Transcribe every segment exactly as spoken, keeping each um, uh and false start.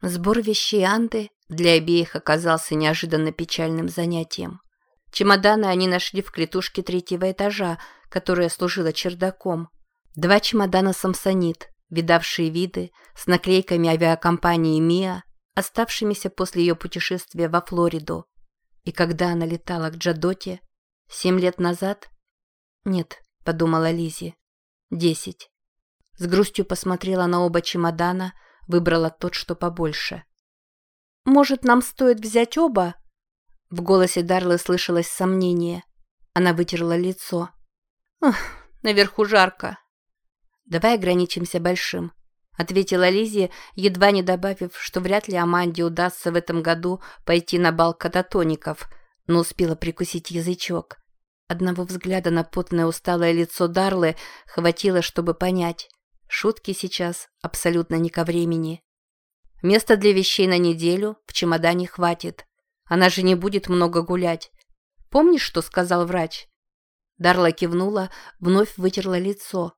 Сбор вещей Анды для обеих оказался неожиданно печальным занятием. Чемоданы они нашли в клетушке третьего этажа, которая служила чердаком. Два чемодана «Самсонит», видавшие виды, с наклейками авиакомпании «Миа», оставшимися после ее путешествия во Флориду. И когда она летала к Джадоте? Семь лет назад? Нет, подумала Лиззи. Десять. С грустью посмотрела на оба чемодана, выбрала тот, что побольше. «Может, нам стоит взять оба?» В голосе Дарлы слышалось сомнение. Она вытерла лицо. «Ах, наверху жарко». «Давай ограничимся большим», — ответила Лиззи, едва не добавив, что вряд ли Аманде удастся в этом году пойти на бал кататоников, но успела прикусить язычок. Одного взгляда на потное усталое лицо Дарлы хватило, чтобы понять. Шутки сейчас абсолютно не ко времени. Места для вещей на неделю в чемодане хватит. Она же не будет много гулять. Помнишь, что сказал врач? Дарла кивнула, вновь вытерла лицо.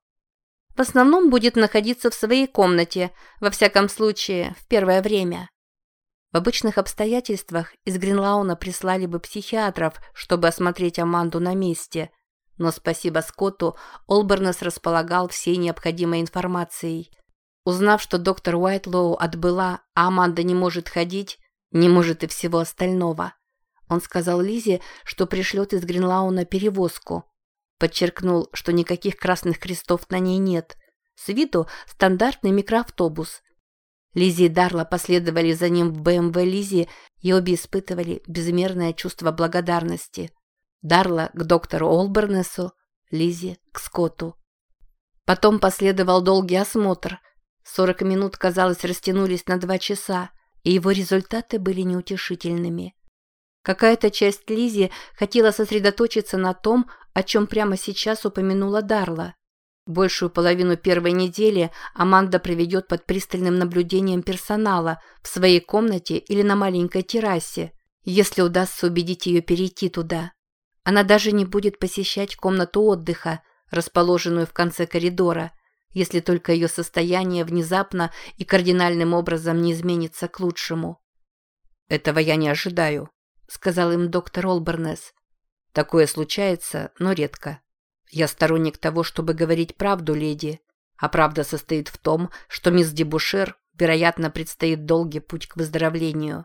В основном будет находиться в своей комнате, во всяком случае, в первое время. В обычных обстоятельствах из Гринлауна прислали бы психиатров, чтобы осмотреть Аманду на месте. Но спасибо Скотту, Олбернес располагал всей необходимой информацией. Узнав, что доктор Уайтлоу отбыла, а Аманда не может ходить, не может и всего остального. Он сказал Лиззи, что пришлет из Гринлауна перевозку. Подчеркнул, что никаких красных крестов на ней нет. С виду стандартный микроавтобус. Лиззи и Дарла последовали за ним в бэ эм вэ Лиззи и обе испытывали безмерное чувство благодарности. Дарла к доктору Олбернесу, Лиззи к Скотту. Потом последовал долгий осмотр. Сорок минут, казалось, растянулись на два часа, и его результаты были неутешительными. Какая-то часть Лиззи хотела сосредоточиться на том, о чем прямо сейчас упомянула Дарла. Большую половину первой недели Аманда проведет под пристальным наблюдением персонала в своей комнате или на маленькой террасе, если удастся убедить ее перейти туда. Она даже не будет посещать комнату отдыха, расположенную в конце коридора, если только ее состояние внезапно и кардинальным образом не изменится к лучшему. «Этого я не ожидаю», — сказал им доктор Олбернес. «Такое случается, но редко. Я сторонник того, чтобы говорить правду, леди, а правда состоит в том, что мисс Дебушер, вероятно, предстоит долгий путь к выздоровлению».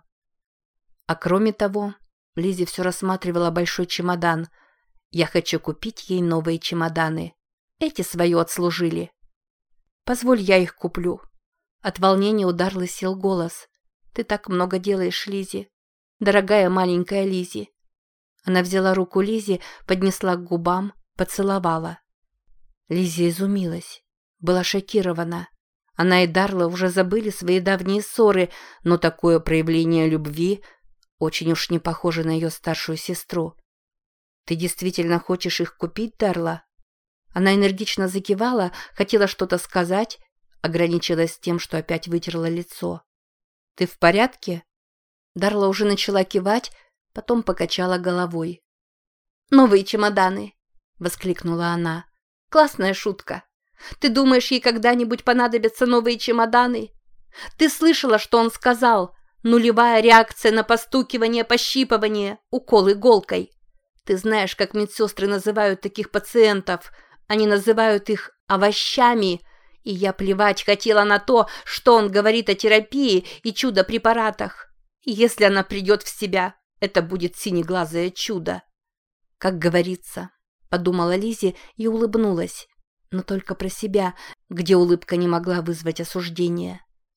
А кроме того, Лиззи все рассматривала большой чемодан. «Я хочу купить ей новые чемоданы. Эти свое отслужили». «Позволь, я их куплю». От волнения у Дарлы сел голос. «Ты так много делаешь, Лиззи. Дорогая маленькая Лиззи». Она взяла руку Лиззи, поднесла к губам, поцеловала. Лиззи изумилась, была шокирована. Она и Дарла уже забыли свои давние ссоры, но такое проявление любви очень уж не похоже на ее старшую сестру. «Ты действительно хочешь их купить, Дарла?» Она энергично закивала, хотела что-то сказать, ограничилась тем, что опять вытерла лицо. «Ты в порядке?» Дарла уже начала кивать, потом покачала головой. «Новые чемоданы!» — воскликнула она. «Классная шутка! Ты думаешь, ей когда-нибудь понадобятся новые чемоданы? Ты слышала, что он сказал? Нулевая реакция на постукивание, пощипывание, укол иголкой. Ты знаешь, как медсестры называют таких пациентов? Они называют их овощами. И я плевать хотела на то, что он говорит о терапии и чудо-препаратах. Если она придет в себя, это будет синеглазое чудо». «Как говорится», — подумала Лиззи и улыбнулась, но только про себя, где улыбка не могла вызвать осуждения.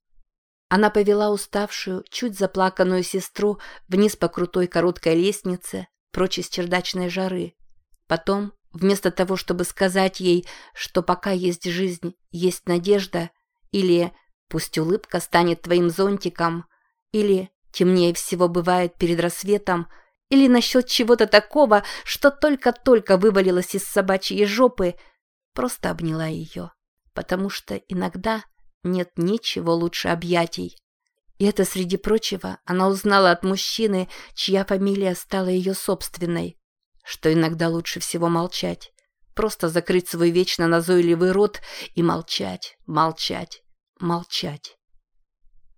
Она повела уставшую, чуть заплаканную сестру вниз по крутой короткой лестнице, прочь из чердачной жары. Потом, вместо того, чтобы сказать ей, что пока есть жизнь, есть надежда, или «пусть улыбка станет твоим зонтиком», или «темнее всего бывает перед рассветом», или насчет чего-то такого, что только-только вывалилось из собачьей жопы, просто обняла ее, потому что иногда нет ничего лучше объятий. И это, среди прочего, она узнала от мужчины, чья фамилия стала ее собственной, что иногда лучше всего молчать, просто закрыть свой вечно назойливый рот и молчать, молчать, молчать.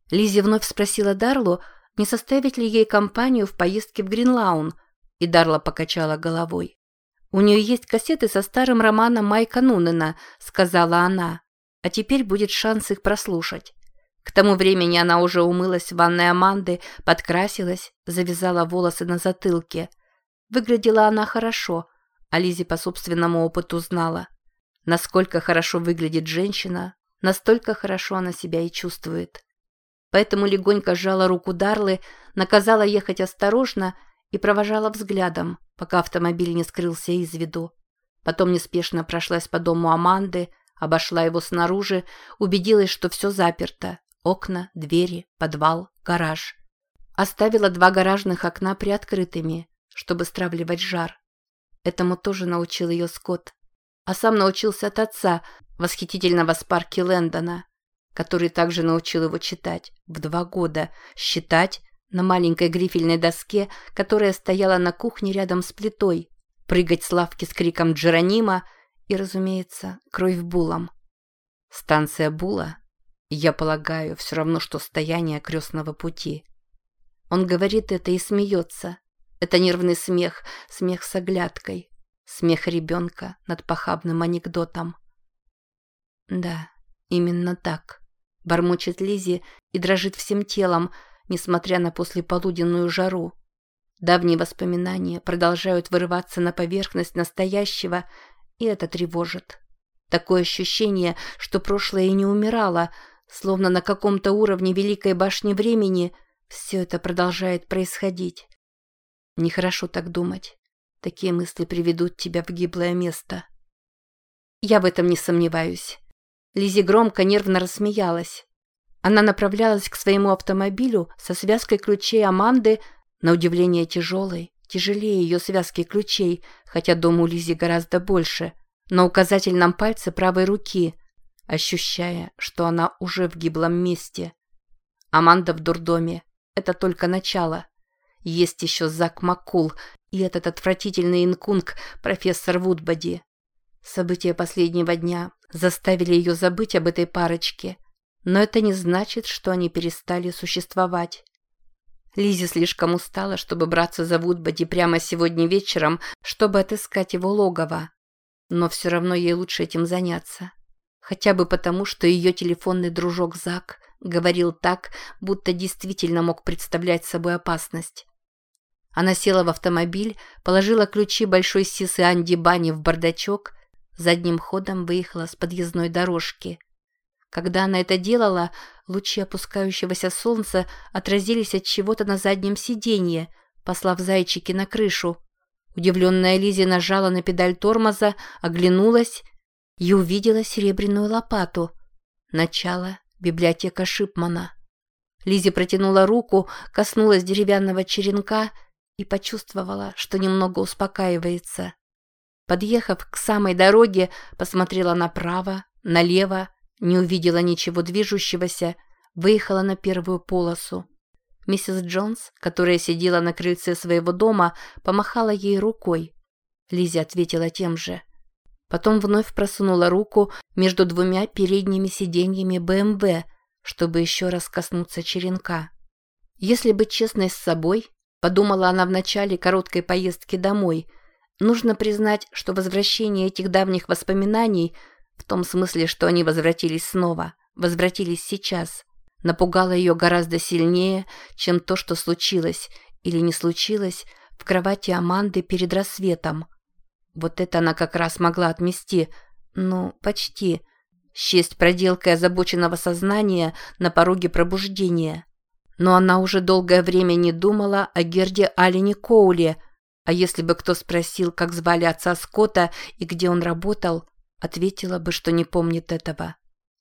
Лиззи вновь спросила Дарлу, не составить ли ей компанию в поездке в Гринлаун, и Дарла покачала головой. «У нее есть кассеты со старым романом Майка Нунена», — сказала она, «а теперь будет шанс их прослушать». К тому времени она уже умылась в ванной Аманды, подкрасилась, завязала волосы на затылке. Выглядела она хорошо, а Лиззи по собственному опыту знала. Насколько хорошо выглядит женщина, настолько хорошо она себя и чувствует. Поэтому легонько сжала руку Дарлы, наказала ехать осторожно и провожала взглядом, пока автомобиль не скрылся из виду. Потом неспешно прошлась по дому Аманды, обошла его снаружи, убедилась, что все заперто. Окна, двери, подвал, гараж. Оставила два гаражных окна приоткрытыми, чтобы стравливать жар. Этому тоже научил ее Скотт. А сам научился от отца, восхитительного Спарки Лэндона, который также научил его читать в два года, считать на маленькой грифельной доске, которая стояла на кухне рядом с плитой, прыгать с лавки с криком «Джеронима» и, разумеется, кровь Буллом. Станция Булла, я полагаю, все равно, что стояние крестного пути. Он говорит это и смеется. Это нервный смех, смех с оглядкой, смех ребенка над похабным анекдотом. Да, именно так. Бормочет Лиззи и дрожит всем телом, несмотря на послеполуденную жару. Давние воспоминания продолжают вырываться на поверхность настоящего, и это тревожит. Такое ощущение, что прошлое и не умирало, словно на каком-то уровне Великой башни времени все это продолжает происходить. Нехорошо так думать. Такие мысли приведут тебя в гиблое место. Я в этом не сомневаюсь. Лиззи громко, нервно рассмеялась. Она направлялась к своему автомобилю со связкой ключей Аманды, на удивление тяжелой, тяжелее ее связки ключей, хотя дома у Лиззи гораздо больше, на указательном пальце правой руки, ощущая, что она уже в гиблом месте. Аманда в дурдоме. Это только начало. Есть еще Зак Маккул и этот отвратительный инкунг профессор Вудбоди. События последнего дня заставили ее забыть об этой парочке, но это не значит, что они перестали существовать. Лиззи слишком устала, чтобы браться за Вудбоди прямо сегодня вечером, чтобы отыскать его логово. Но все равно ей лучше этим заняться. Хотя бы потому, что ее телефонный дружок Зак говорил так, будто действительно мог представлять собой опасность. Она села в автомобиль, положила ключи большой сисы Анди Бани в бардачок, задним ходом выехала с подъездной дорожки. Когда она это делала, лучи опускающегося солнца отразились от чего-то на заднем сиденье, послав зайчики на крышу. Удивленная Лиззи нажала на педаль тормоза, оглянулась и увидела серебряную лопату. Начало — библиотека Шипмана. Лиззи протянула руку, коснулась деревянного черенка и почувствовала, что немного успокаивается. Подъехав к самой дороге, посмотрела направо, налево, не увидела ничего движущегося, выехала на первую полосу. Миссис Джонс, которая сидела на крыльце своего дома, помахала ей рукой. Лиззи ответила тем же. Потом вновь просунула руку между двумя передними сиденьями бэ эм вэ, чтобы еще раз коснуться черенка. Если быть честной с собой, подумала она в начале короткой поездки домой, нужно признать, что возвращение этих давних воспоминаний, в том смысле, что они возвратились снова, возвратились сейчас, напугало ее гораздо сильнее, чем то, что случилось или не случилось в кровати Аманды перед рассветом. Вот это она как раз могла отмести, ну, почти. Счесть проделкой озабоченного сознания на пороге пробуждения. Но она уже долгое время не думала о Герде Аллене Коуле, а если бы кто спросил, как звали отца Скотта и где он работал, ответила бы, что не помнит этого.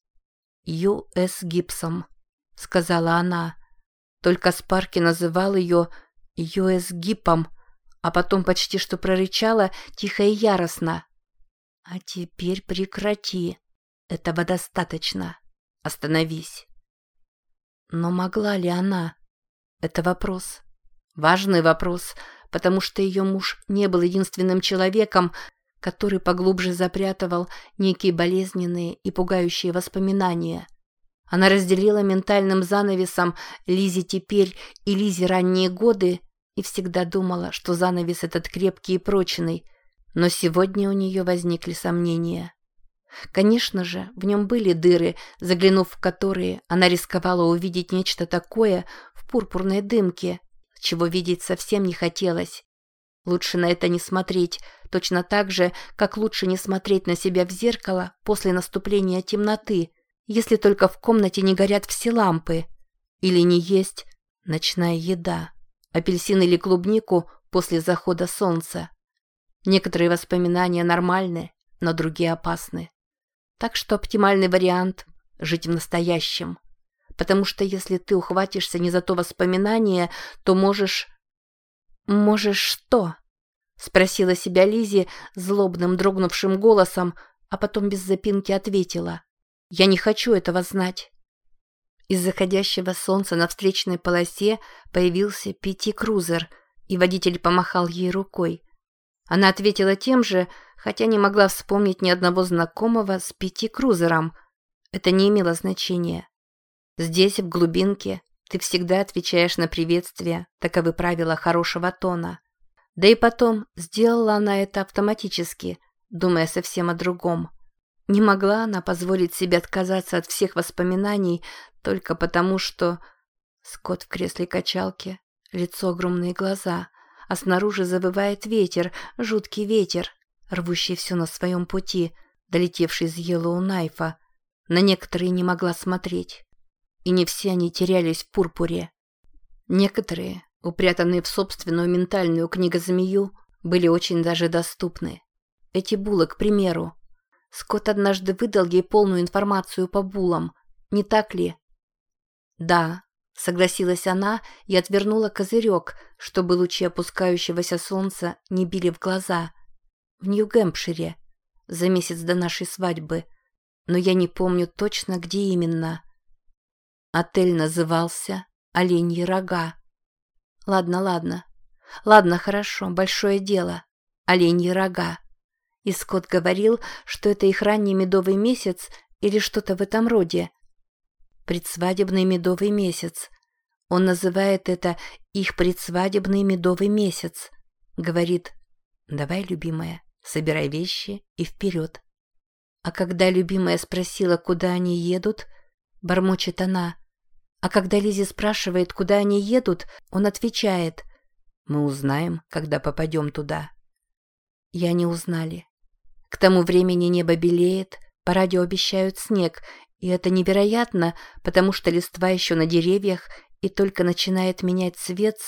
«Ю Эс Гибсом», — сказала она. Только Спарки называл ее Ю Эс Гипом, а потом почти что прорычала тихо и яростно. «А теперь прекрати. Этого достаточно. Остановись». Но могла ли она? Это вопрос. Важный вопрос, потому что ее муж не был единственным человеком, который поглубже запрятывал некие болезненные и пугающие воспоминания. Она разделила ментальным занавесом Лизе теперь и Лизе ранние годы и всегда думала, что занавес этот крепкий и прочный, но сегодня у нее возникли сомнения. Конечно же, в нем были дыры, заглянув в которые, она рисковала увидеть нечто такое в пурпурной дымке, чего видеть совсем не хотелось. Лучше на это не смотреть, точно так же, как лучше не смотреть на себя в зеркало после наступления темноты, если только в комнате не горят все лампы, или не есть ночная еда, апельсин или клубнику после захода солнца. Некоторые воспоминания нормальны, но другие опасны. Так что оптимальный вариант – жить в настоящем. Потому что если ты ухватишься не за то воспоминание, то можешь... «Можешь что?» – спросила себя Лиззи злобным дрогнувшим голосом, а потом без запинки ответила. «Я не хочу этого знать». Из заходящего солнца на встречной полосе появился пяти-крузер, и водитель помахал ей рукой. Она ответила тем же, хотя не могла вспомнить ни одного знакомого с пяти-крузером. Это не имело значения. Здесь, в глубинке, ты всегда отвечаешь на приветствие, таковы правила хорошего тона. Да и потом, сделала она это автоматически, думая совсем о другом. Не могла она позволить себе отказаться от всех воспоминаний только потому, что... Скотт в кресле качалки, лицо огромные глаза, а снаружи завывает ветер, жуткий ветер, рвущий все на своем пути, долетевший из Йеллоу-Найфа. На некоторые не могла смотреть. И не все они терялись в пурпуре. Некоторые, упрятанные в собственную ментальную книгозмею, были очень даже доступны. Эти булы, к примеру. Скотт однажды выдал ей полную информацию по булам. Не так ли? «Да», — согласилась она и отвернула козырек, чтобы лучи опускающегося солнца не били в глаза. «В Нью-Гэмпшире, за месяц до нашей свадьбы. Но я не помню точно, где именно». Отель назывался «Оленьи рога». Ладно, ладно. Ладно, хорошо, большое дело. Оленьи рога. И Скотт говорил, что это их ранний медовый месяц или что-то в этом роде. Предсвадебный медовый месяц. Он называет это их предсвадебный медовый месяц. Говорит: «Давай, любимая, собирай вещи и вперед». А когда любимая спросила, куда они едут, бормочет она. А когда Лиззи спрашивает, куда они едут, он отвечает: «Мы узнаем, когда попадем туда». И они узнали. К тому времени небо белеет, по радио обещают снег, и это невероятно, потому что листва еще на деревьях и только начинает менять цвет.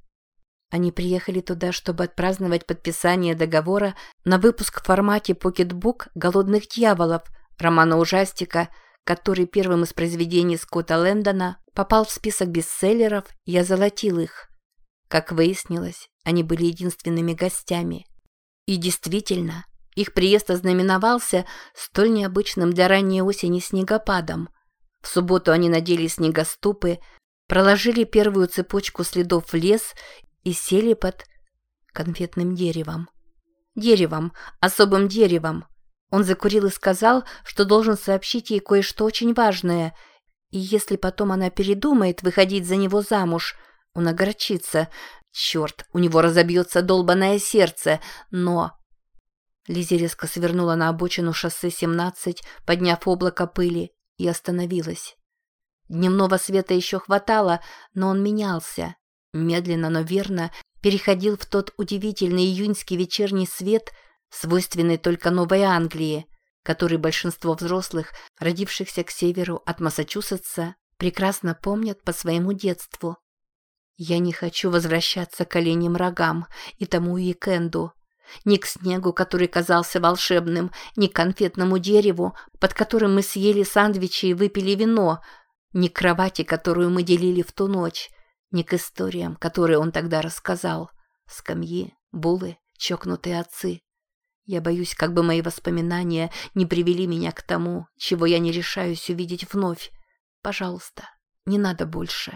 Они приехали туда, чтобы отпраздновать подписание договора на выпуск в формате покетбук «Голодных дьяволов», романа-ужастика, который первым из произведений Скотта Лэндона попал в список бестселлеров и озолотил их. Как выяснилось, они были единственными гостями. И действительно, их приезд ознаменовался столь необычным для ранней осени снегопадом. В субботу они надели снегоступы, проложили первую цепочку следов в лес и сели под конфетным деревом. Деревом, особым деревом. Он закурил и сказал, что должен сообщить ей кое-что очень важное, и если потом она передумает выходить за него замуж, он огорчится. Черт, у него разобьется долбаное сердце, но... Лиззи резко свернула на обочину шоссе семнадцать, подняв облако пыли, и остановилась. Дневного света еще хватало, но он менялся. Медленно, но верно переходил в тот удивительный июньский вечерний свет, свойственный только Новой Англии, который большинство взрослых, родившихся к северу от Массачусетса, прекрасно помнят по своему детству. Я не хочу возвращаться к оленьим рогам и тому уикенду. Ни к снегу, который казался волшебным, ни к конфетному дереву, под которым мы съели сэндвичи и выпили вино, ни к кровати, которую мы делили в ту ночь, ни к историям, которые он тогда рассказал. Скамьи, булы, чокнутые отцы. Я боюсь, как бы мои воспоминания не привели меня к тому, чего я не решаюсь увидеть вновь. Пожалуйста, не надо больше.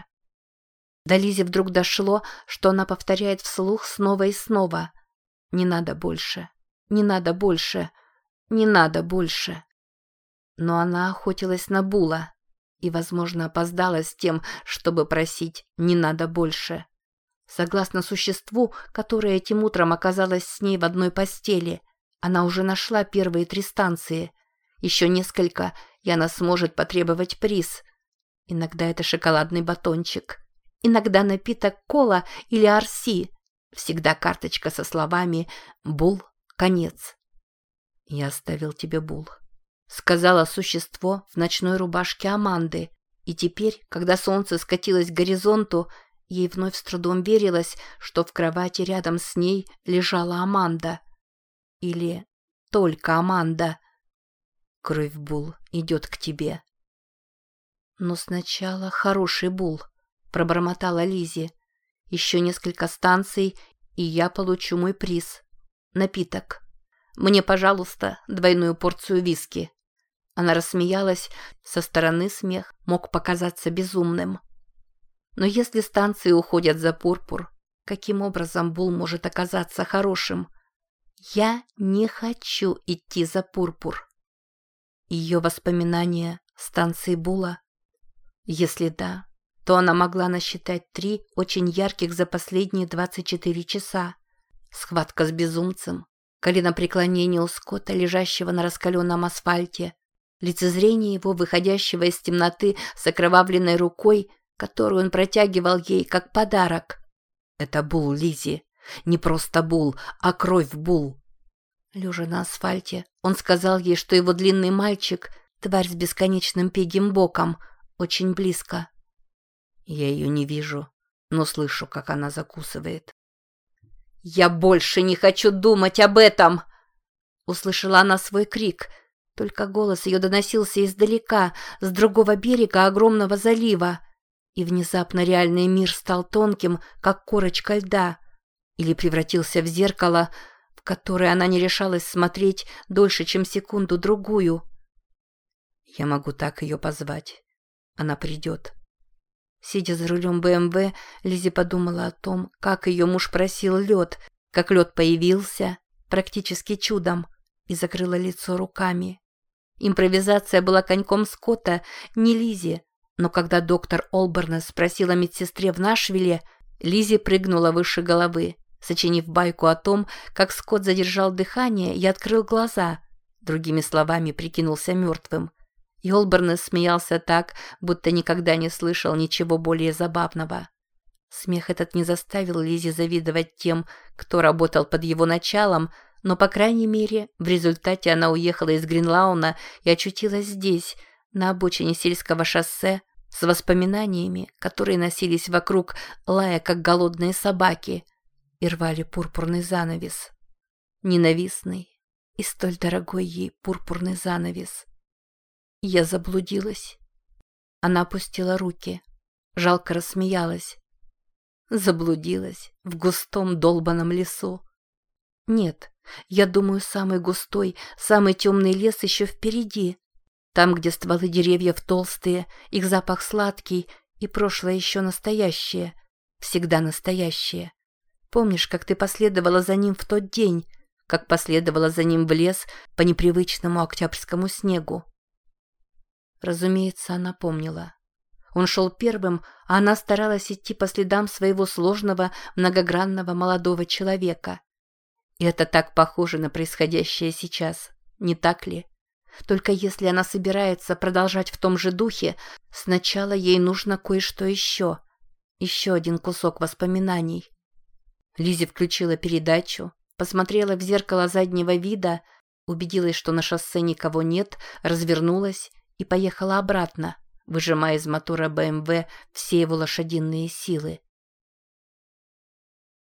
До Лиззи вдруг дошло, что она повторяет вслух снова и снова. Не надо больше, не надо больше, не надо больше. Но она охотилась на Була. и, возможно, опоздала с тем, чтобы просить «не надо больше». Согласно существу, которое этим утром оказалось с ней в одной постели, она уже нашла первые три станции. Еще несколько, и она сможет потребовать приз. Иногда это шоколадный батончик, иногда напиток кола или арси, всегда карточка со словами «Бул, конец». «Я оставил тебе Бул», — сказала существо в ночной рубашке Аманды, и теперь, когда солнце скатилось к горизонту, ей вновь с трудом верилось, что в кровати рядом с ней лежала Аманда. Или только Аманда. «Кровь Бул идет к тебе». «Но сначала хороший Бул», — пробормотала Лиззи. «Еще несколько станций, и я получу мой приз. Напиток. Мне, пожалуйста, двойную порцию виски». Она рассмеялась, со стороны смех мог показаться безумным. Но если станции уходят за пурпур, каким образом Бул может оказаться хорошим? «Я не хочу идти за пурпур». Ее воспоминания станции Була? Если да, то она могла насчитать три очень ярких за последние двадцать четыре часа. Схватка с безумцем, коленопреклонение у Скотта, лежащего на раскаленном асфальте, лицезрение его, выходящего из темноты с окровавленной рукой, которую он протягивал ей как подарок. Это Бул, Лиззи. Не просто Бул, а кровь Бул. Лежа на асфальте, он сказал ей, что его длинный мальчик, тварь с бесконечным пегим боком, очень близко. Я ее не вижу, но слышу, как она закусывает. «Я больше не хочу думать об этом!» Услышала она свой крик, только голос ее доносился издалека, с другого берега огромного залива. И внезапно реальный мир стал тонким, как корочка льда, или превратился в зеркало, в которое она не решалась смотреть дольше, чем секунду-другую. Я могу так ее позвать. Она придет. Сидя за рулем бэ эм вэ, Лиззи подумала о том, как ее муж просил лед, как лед появился, практически чудом, и закрыла лицо руками. Импровизация была коньком Скотта, не Лиззи. Но когда доктор Олбернес спросила о медсестре в Нашвилле, Лиззи прыгнула выше головы, сочинив байку о том, как Скотт задержал дыхание и открыл глаза, другими словами, прикинулся мертвым. И Олбернес смеялся так, будто никогда не слышал ничего более забавного. Смех этот не заставил Лиззи завидовать тем, кто работал под его началом, но, по крайней мере, в результате она уехала из Гринлауна и очутилась здесь, на обочине сельского шоссе, с воспоминаниями, которые носились вокруг, лая, как голодные собаки, и рвали пурпурный занавес. Ненавистный и столь дорогой ей пурпурный занавес. Я заблудилась. Она опустила руки, жалко рассмеялась. Заблудилась в густом долбаном лесу. Нет, я думаю, самый густой, самый темный лес еще впереди. Там, где стволы деревьев толстые, их запах сладкий, и прошлое еще настоящее, всегда настоящее. Помнишь, как ты последовала за ним в тот день, как последовала за ним в лес по непривычному октябрьскому снегу? Разумеется, она помнила. Он шел первым, а она старалась идти по следам своего сложного, многогранного молодого человека. И это так похоже на происходящее сейчас, не так ли? Только если она собирается продолжать в том же духе, сначала ей нужно кое-что еще. Еще один кусок воспоминаний. Лиззи включила передачу, посмотрела в зеркало заднего вида, убедилась, что на шоссе никого нет, развернулась и поехала обратно, выжимая из мотора бэ эм вэ все его лошадиные силы.